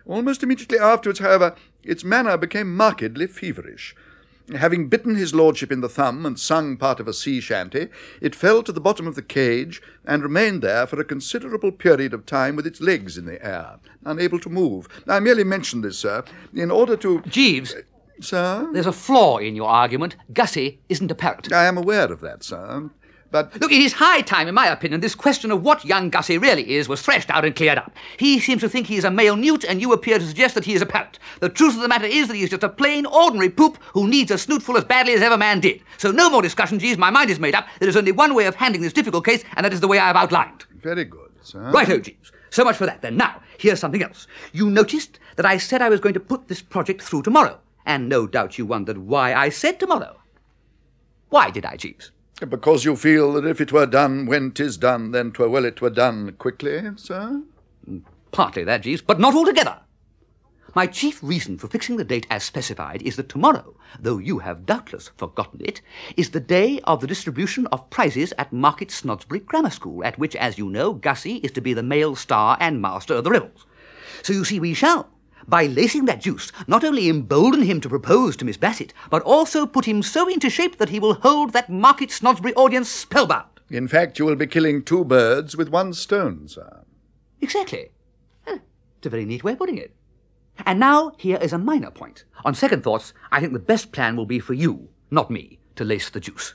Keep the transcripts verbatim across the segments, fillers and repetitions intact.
Almost immediately afterwards, however, its manner became markedly feverish. Having bitten his lordship in the thumb and sung part of a sea shanty, it fell to the bottom of the cage and remained there for a considerable period of time with its legs in the air, unable to move. I merely mention this, sir, in order to... Jeeves. Uh, sir? There's a flaw in your argument. Gussie isn't a parrot. I am aware of that, sir. But... Look, it is high time, in my opinion, this question of what young Gussie really is was threshed out and cleared up. He seems to think he is a male newt, and you appear to suggest that he is a parrot. The truth of the matter is that he is just a plain, ordinary poop who needs a snootful as badly as ever man did. So no more discussion, Jeeves. My mind is made up. There is only one way of handling this difficult case, and that is the way I have outlined. Very good, sir. Righto, Jeeves. So much for that, then. Now, here's something else. You noticed that I said I was going to put this project through tomorrow, and no doubt you wondered why I said tomorrow. Why did I, Jeeves? Because you feel that if it were done when 'tis done, then 'twere well it were done quickly, sir? Partly that, Jeeves, but not altogether. My chief reason for fixing the date as specified is that tomorrow, though you have doubtless forgotten it, is the day of the distribution of prizes at Market Snodsbury Grammar School, at which, as you know, Gussie is to be the male star and master of the revels. So you see, we shall, by lacing that juice, not only embolden him to propose to Miss Bassett, but also put him so into shape that he will hold that Market Snodsbury audience spellbound. In fact, you will be killing two birds with one stone, sir. Exactly. It's a very neat way of putting it. And now, here is a minor point. On second thoughts, I think the best plan will be for you, not me, to lace the juice.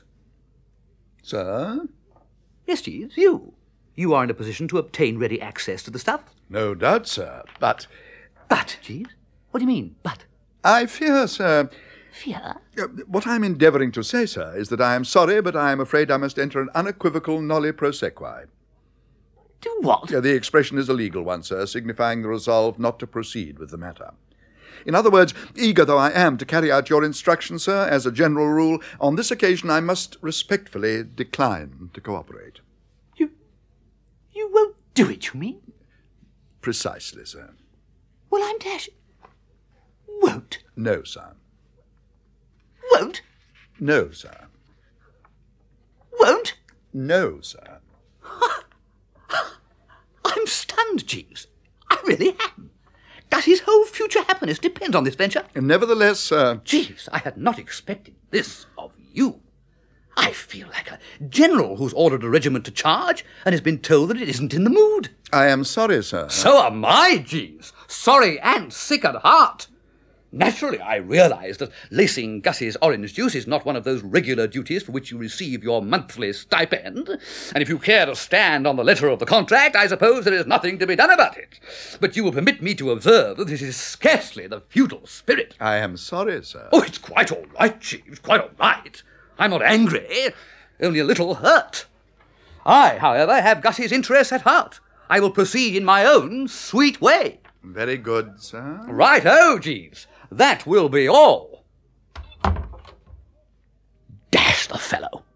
Sir? Yes, Jeeves, you. You are in a position to obtain ready access to the stuff. No doubt, sir, but... But, Jeeves? What do you mean, but? I fear, sir... Fear? Uh, what I'm endeavouring to say, sir, is that I am sorry, but I am afraid I must enter an unequivocal nolli prosequi. Do what? Uh, the expression is a legal one, sir, signifying the resolve not to proceed with the matter. In other words, eager though I am to carry out your instructions, sir, as a general rule, on this occasion I must respectfully decline to cooperate. You... you won't do it, you mean? Precisely, sir. Well, I'm dashed. Won't? No, sir. Won't? No, sir. Won't? No, sir. I'm stunned, Jeeves. I really am. Gussie's whole future happiness depends on this venture. Nevertheless, sir... Jeeves, I had not expected this of you. I feel like a general who's ordered a regiment to charge and has been told that it isn't in the mood. I am sorry, sir. So am I, Jeeves. Sorry and sick at heart. Naturally, I realise that lacing Gussie's orange juice is not one of those regular duties for which you receive your monthly stipend, and if you care to stand on the letter of the contract, I suppose there is nothing to be done about it. But you will permit me to observe that this is scarcely the feudal spirit. I am sorry, sir. Oh, it's quite all right, Jeeves, quite all right. I'm not angry, only a little hurt. I, however, have Gussie's interests at heart. I will proceed in my own sweet way. Very good, sir. Right-o, Jeeves. That will be all. Dash the fellow.